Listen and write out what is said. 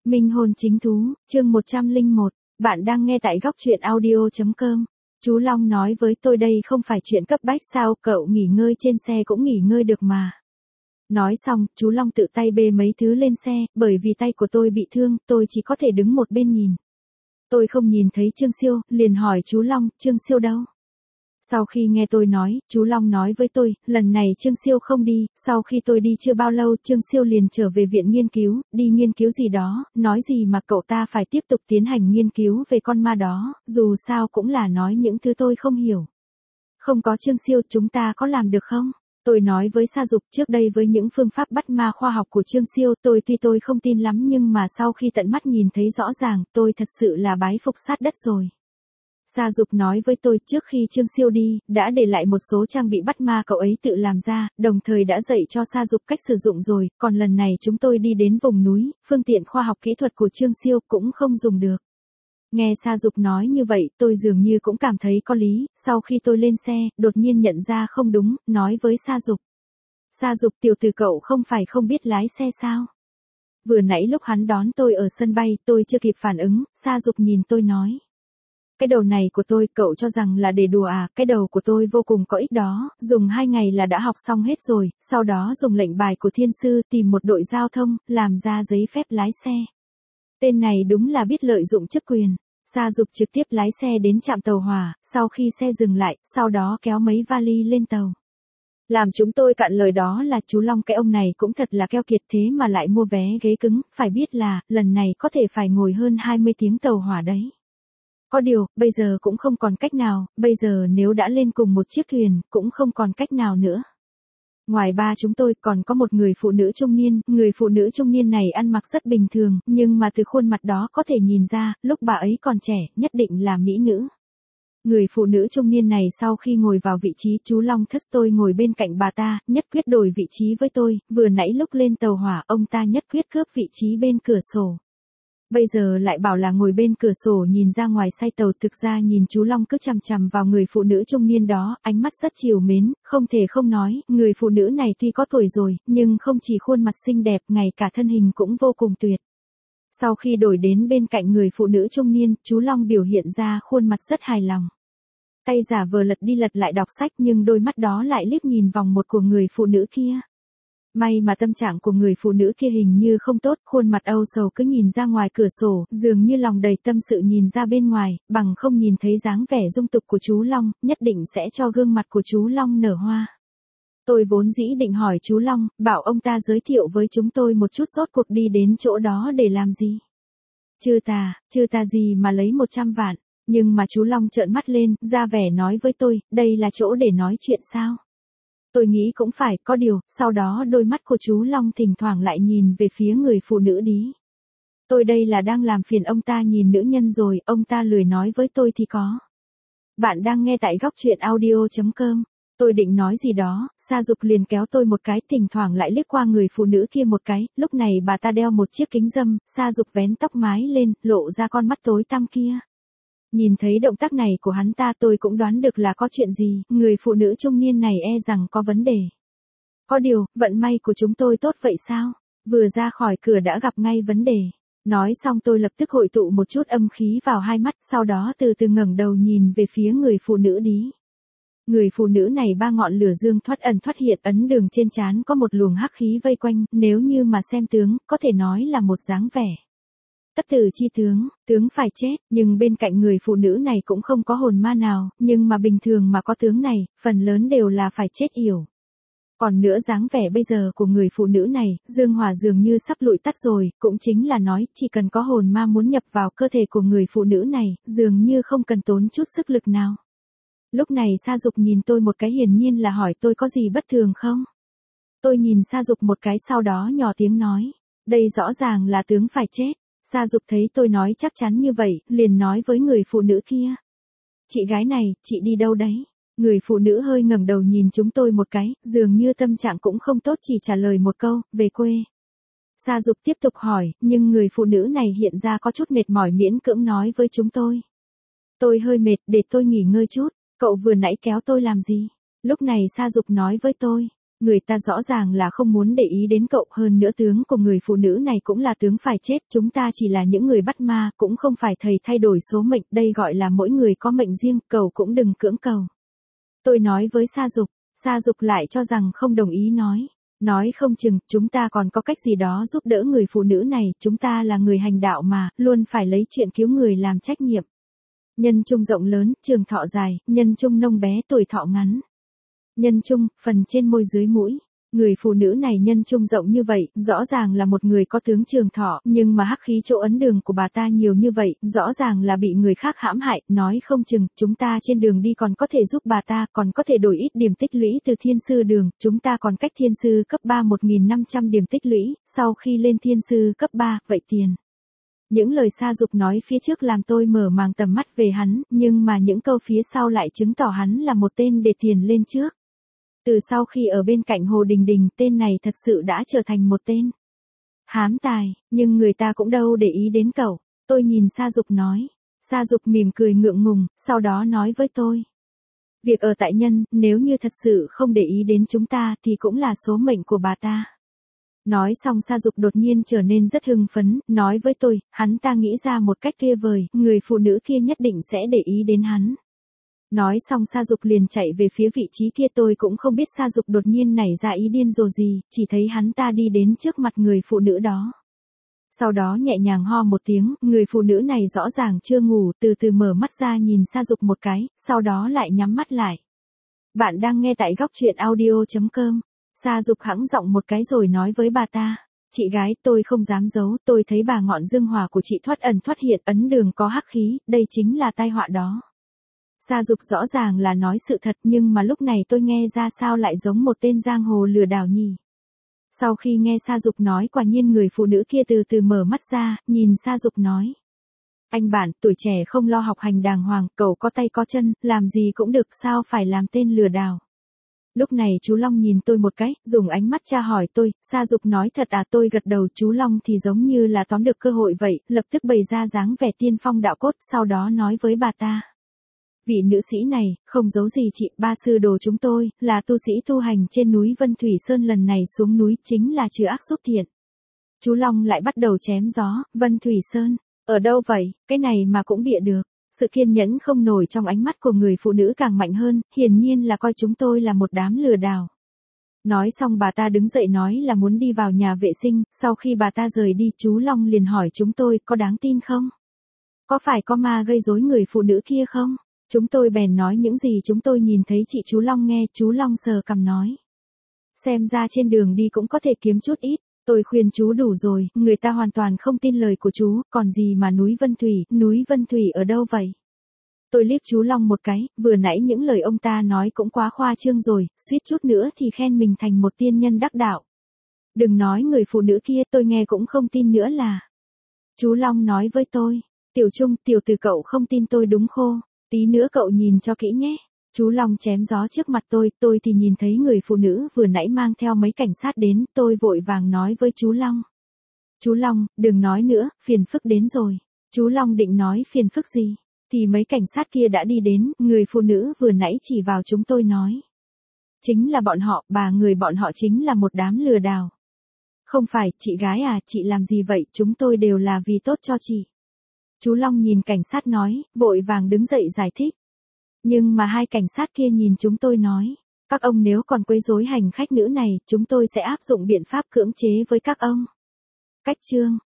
Minh hôn chính thú, chương 101, bạn đang nghe tại góc truyện audio.com. Chú Long nói với tôi đây không phải chuyện cấp bách sao, cậu nghỉ ngơi trên xe cũng nghỉ ngơi được mà. Nói xong, chú Long tự tay bê mấy thứ lên xe, bởi vì tay của tôi bị thương, tôi chỉ có thể đứng một bên nhìn. Tôi không nhìn thấy Trương Siêu, liền hỏi chú Long, Trương Siêu đâu? Sau khi nghe tôi nói, chú Long nói với tôi, lần này Trương Siêu không đi, sau khi tôi đi chưa bao lâu Trương Siêu liền trở về viện nghiên cứu, đi nghiên cứu gì đó, nói gì mà cậu ta phải tiếp tục tiến hành nghiên cứu về con ma đó, dù sao cũng là nói những thứ tôi không hiểu. Không có Trương Siêu chúng ta có làm được không? Tôi nói với Sa Dục trước đây với những phương pháp bắt ma khoa học của Trương Siêu tuy tôi không tin lắm nhưng mà sau khi tận mắt nhìn thấy rõ ràng tôi thật sự là bái phục sát đất rồi. Sa Dục nói với tôi trước khi Trương Siêu đi, đã để lại một số trang bị bắt ma cậu ấy tự làm ra, đồng thời đã dạy cho Sa Dục cách sử dụng rồi, còn lần này chúng tôi đi đến vùng núi, phương tiện khoa học kỹ thuật của Trương Siêu cũng không dùng được. Nghe Sa Dục nói như vậy, tôi dường như cũng cảm thấy có lý, sau khi tôi lên xe, đột nhiên nhận ra không đúng, nói với Sa Dục. Sa Dục tiểu tử cậu không phải không biết lái xe sao? Vừa nãy lúc hắn đón tôi ở sân bay, tôi chưa kịp phản ứng, Sa Dục nhìn tôi nói. Cái đầu này của tôi cậu cho rằng là để đùa à, cái đầu của tôi vô cùng có ích đó, dùng 2 ngày là đã học xong hết rồi, sau đó dùng lệnh bài của thiên sư tìm một đội giao thông, làm ra giấy phép lái xe. Tên này đúng là biết lợi dụng chức quyền. Sa Dục trực tiếp lái xe đến trạm tàu hỏa, sau khi xe dừng lại, sau đó kéo mấy vali lên tàu. Làm chúng tôi cạn lời đó là chú Long cái ông này cũng thật là keo kiệt thế mà lại mua vé ghế cứng, phải biết là, lần này có thể phải ngồi hơn 20 tiếng tàu hỏa đấy. Có điều, bây giờ cũng không còn cách nào, bây giờ nếu đã lên cùng một chiếc thuyền, cũng không còn cách nào nữa. Ngoài ba chúng tôi còn có một người phụ nữ trung niên, người phụ nữ trung niên này ăn mặc rất bình thường, nhưng mà từ khuôn mặt đó có thể nhìn ra, lúc bà ấy còn trẻ, nhất định là mỹ nữ. Người phụ nữ trung niên này sau khi ngồi vào vị trí chú Long thất tôi ngồi bên cạnh bà ta, nhất quyết đổi vị trí với tôi, vừa nãy lúc lên tàu hỏa ông ta nhất quyết cướp vị trí bên cửa sổ. Bây giờ lại bảo là ngồi bên cửa sổ nhìn ra ngoài say tàu, thực ra nhìn chú Long cứ chằm chằm vào người phụ nữ trung niên đó, ánh mắt rất trìu mến, không thể không nói, người phụ nữ này tuy có tuổi rồi, nhưng không chỉ khuôn mặt xinh đẹp, ngay cả thân hình cũng vô cùng tuyệt. Sau khi đổi đến bên cạnh người phụ nữ trung niên, chú Long biểu hiện ra khuôn mặt rất hài lòng. Tay giả vờ lật đi lật lại đọc sách nhưng đôi mắt đó lại liếc nhìn vòng một của người phụ nữ kia. May mà tâm trạng của người phụ nữ kia hình như không tốt, khuôn mặt âu sầu cứ nhìn ra ngoài cửa sổ, dường như lòng đầy tâm sự nhìn ra bên ngoài, bằng không nhìn thấy dáng vẻ dung tục của chú Long, nhất định sẽ cho gương mặt của chú Long nở hoa. Tôi vốn dĩ định hỏi chú Long, bảo ông ta giới thiệu với chúng tôi một chút rốt cuộc đi đến chỗ đó để làm gì. Chư ta gì mà lấy 100 vạn, nhưng mà chú Long trợn mắt lên, ra vẻ nói với tôi, đây là chỗ để nói chuyện sao? Tôi nghĩ cũng phải, có điều, sau đó đôi mắt của chú Long thỉnh thoảng lại nhìn về phía người phụ nữ đi. Tôi đây là đang làm phiền ông ta nhìn nữ nhân rồi, ông ta lười nói với tôi thì có. Bạn đang nghe tại góc truyện audio.com. Tôi định nói gì đó, Sa Dục liền kéo tôi một cái, thỉnh thoảng lại liếc qua người phụ nữ kia một cái, lúc này bà ta đeo một chiếc kính râm, Sa Dục vén tóc mái lên, lộ ra con mắt tối tăm kia. Nhìn thấy động tác này của hắn ta tôi cũng đoán được là có chuyện gì, người phụ nữ trung niên này e rằng có vấn đề. Có điều, vận may của chúng tôi tốt vậy sao? Vừa ra khỏi cửa đã gặp ngay vấn đề. Nói xong tôi lập tức hội tụ một chút âm khí vào hai mắt, sau đó từ từ ngẩng đầu nhìn về phía người phụ nữ đi. Người phụ nữ này ba ngọn lửa dương thoát ẩn thoát hiện, ấn đường trên trán có một luồng hắc khí vây quanh, nếu như mà xem tướng, có thể nói là một dáng vẻ. Tất tử chi tướng phải chết, nhưng bên cạnh người phụ nữ này cũng không có hồn ma nào, nhưng mà bình thường mà có tướng này, phần lớn đều là phải chết yểu. Còn nữa dáng vẻ bây giờ của người phụ nữ này, dương hỏa dường như sắp lụi tắt rồi, cũng chính là nói, chỉ cần có hồn ma muốn nhập vào cơ thể của người phụ nữ này, dường như không cần tốn chút sức lực nào. Lúc này Sa Dục nhìn tôi một cái hiển nhiên là hỏi tôi có gì bất thường không? Tôi nhìn Sa Dục một cái sau đó nhỏ tiếng nói, đây rõ ràng là tướng phải chết. Sa Dục thấy tôi nói chắc chắn như vậy, liền nói với người phụ nữ kia. Chị gái này, chị đi đâu đấy? Người phụ nữ hơi ngẩng đầu nhìn chúng tôi một cái, dường như tâm trạng cũng không tốt chỉ trả lời một câu, về quê. Sa Dục tiếp tục hỏi, nhưng người phụ nữ này hiện ra có chút mệt mỏi miễn cưỡng nói với chúng tôi. Tôi hơi mệt, để tôi nghỉ ngơi chút, cậu vừa nãy kéo tôi làm gì? Lúc này Sa Dục nói với tôi. Người ta rõ ràng là không muốn để ý đến cậu, hơn nữa tướng của người phụ nữ này cũng là tướng phải chết, chúng ta chỉ là những người bắt ma, cũng không phải thầy thay đổi số mệnh, đây gọi là mỗi người có mệnh riêng, cậu cũng đừng cưỡng cầu. Tôi nói với Sa Dục lại cho rằng không đồng ý nói không chừng, chúng ta còn có cách gì đó giúp đỡ người phụ nữ này, chúng ta là người hành đạo mà, luôn phải lấy chuyện cứu người làm trách nhiệm. Nhân trung rộng lớn, trường thọ dài, nhân trung nông bé, tuổi thọ ngắn. Nhân trung, phần trên môi dưới mũi. Người phụ nữ này nhân trung rộng như vậy, rõ ràng là một người có tướng trường thọ, nhưng mà hắc khí chỗ ấn đường của bà ta nhiều như vậy, rõ ràng là bị người khác hãm hại, nói không chừng, chúng ta trên đường đi còn có thể giúp bà ta, còn có thể đổi ít điểm tích lũy từ thiên sư đường, chúng ta còn cách thiên sư cấp 3 1.500 điểm tích lũy, sau khi lên thiên sư cấp 3, vậy tiền. Những lời Sa Dục nói phía trước làm tôi mở màng tầm mắt về hắn, nhưng mà những câu phía sau lại chứng tỏ hắn là một tên để tiền lên trước. Từ sau khi ở bên cạnh Hồ Đình Đình, tên này thật sự đã trở thành một tên hám tài, nhưng người ta cũng đâu để ý đến cậu. Tôi nhìn Sa Dục nói. Sa Dục mỉm cười ngượng ngùng, sau đó nói với tôi. Việc ở tại nhân, nếu như thật sự không để ý đến chúng ta thì cũng là số mệnh của bà ta. Nói xong Sa Dục đột nhiên trở nên rất hưng phấn, nói với tôi, hắn ta nghĩ ra một cách tuyệt vời, người phụ nữ kia nhất định sẽ để ý đến hắn. Nói xong Sa Dục liền chạy về phía vị trí kia, tôi cũng không biết Sa Dục đột nhiên nảy ra ý điên rồ gì, chỉ thấy hắn ta đi đến trước mặt người phụ nữ đó. Sau đó nhẹ nhàng ho một tiếng, người phụ nữ này rõ ràng chưa ngủ, từ từ mở mắt ra nhìn Sa Dục một cái, sau đó lại nhắm mắt lại. Bạn đang nghe tại góc truyện audio.com. Sa Dục hắng giọng một cái rồi nói với bà ta. Chị gái, tôi không dám giấu, tôi thấy bà ngọn dương hỏa của chị thoát ẩn thoát hiện, ấn đường có hắc khí, đây chính là tai họa đó. Sa Dục rõ ràng là nói sự thật, nhưng mà lúc này tôi nghe ra sao lại giống một tên giang hồ lừa đảo nhỉ. Sau khi nghe Sa Dục nói, quả nhiên người phụ nữ kia từ từ mở mắt ra, nhìn Sa Dục nói. Anh bạn, tuổi trẻ không lo học hành đàng hoàng, cậu có tay có chân, làm gì cũng được, sao phải làm tên lừa đảo. Lúc này chú Long nhìn tôi một cái, dùng ánh mắt tra hỏi tôi, Sa Dục nói thật à, tôi gật đầu, chú Long thì giống như là tóm được cơ hội vậy, lập tức bày ra dáng vẻ tiên phong đạo cốt, sau đó nói với bà ta. Vị nữ sĩ này, không giấu gì chị, ba sư đồ chúng tôi, là tu sĩ tu hành trên núi Vân Thủy Sơn, lần này xuống núi chính là trừ ác giúp thiện. Chú Long lại bắt đầu chém gió, Vân Thủy Sơn, ở đâu vậy, cái này mà cũng bịa được. Sự kiên nhẫn không nổi trong ánh mắt của người phụ nữ càng mạnh hơn, hiển nhiên là coi chúng tôi là một đám lừa đảo. Nói xong bà ta đứng dậy nói là muốn đi vào nhà vệ sinh, sau khi bà ta rời đi chú Long liền hỏi chúng tôi có đáng tin không? Có phải có ma gây rối người phụ nữ kia không? Chúng tôi bèn nói những gì chúng tôi nhìn thấy. Chị chú Long nghe, chú Long sờ cằm nói. Xem ra trên đường đi cũng có thể kiếm chút ít. Tôi khuyên chú đủ rồi, người ta hoàn toàn không tin lời của chú, còn gì mà núi Vân Thủy ở đâu vậy? Tôi liếc chú Long một cái, vừa nãy những lời ông ta nói cũng quá khoa trương rồi, suýt chút nữa thì khen mình thành một tiên nhân đắc đạo. Đừng nói người phụ nữ kia, tôi nghe cũng không tin nữa là. Chú Long nói với tôi, Tiểu Trung, tiểu tử cậu không tin tôi đúng khô, tí nữa cậu nhìn cho kỹ nhé. Chú Long chém gió trước mặt tôi thì nhìn thấy người phụ nữ vừa nãy mang theo mấy cảnh sát đến, tôi vội vàng nói với chú Long. Chú Long, đừng nói nữa, phiền phức đến rồi. Chú Long định nói phiền phức gì, thì mấy cảnh sát kia đã đi đến, người phụ nữ vừa nãy chỉ vào chúng tôi nói. Chính là bọn họ, người bọn họ chính là một đám lừa đảo. Không phải, chị gái à, chị làm gì vậy, chúng tôi đều là vì tốt cho chị. Chú Long nhìn cảnh sát nói, vội vàng đứng dậy giải thích. Nhưng mà hai cảnh sát kia nhìn chúng tôi nói, các ông nếu còn quấy rối hành khách nữ này, chúng tôi sẽ áp dụng biện pháp cưỡng chế với các ông. Cách chương